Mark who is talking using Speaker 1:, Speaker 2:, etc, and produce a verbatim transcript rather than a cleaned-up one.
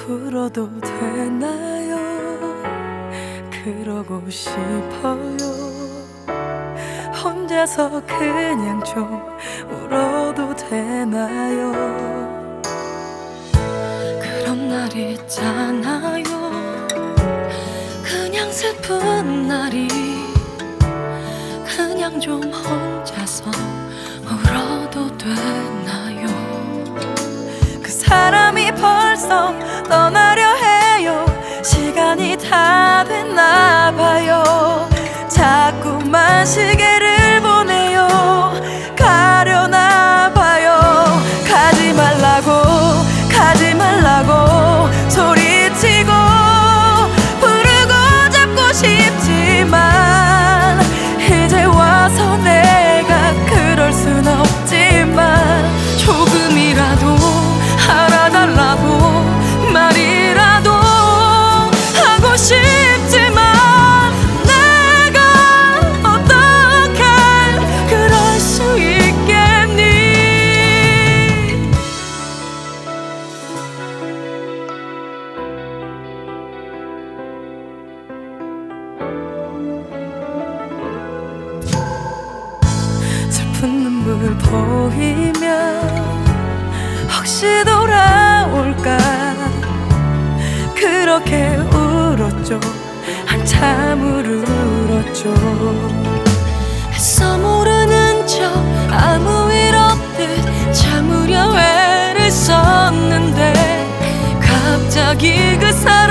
Speaker 1: 울어도 되나요? 그러고 싶어요. 혼자서 그냥 좀 울어도 되나요? 그런 날 있잖아요. 그냥 슬픈 날이 그냥 좀 혼자서 울어도 되나요? 그 사람이 벌써 떠나려 해요. 시간이 다 됐나 봐요. 자꾸만 시계를 보내요. 가려나 봐요. 가지 말라고 가지 말라고 소리치고 부르고 잡고 싶지만 이제 와서 내가 그럴 순 없지만 조금이라도 알아달라고 말이라도 하고 싶지만 내가 어떻게 그럴 수 있겠니? 슬픈 눈물 보이면 혹시 돌아올까 그렇게 울었죠. 한참을 울었죠. 애써 모르는 척 아무 일 없듯 참으려 애를 썼는데 갑자기 그 사람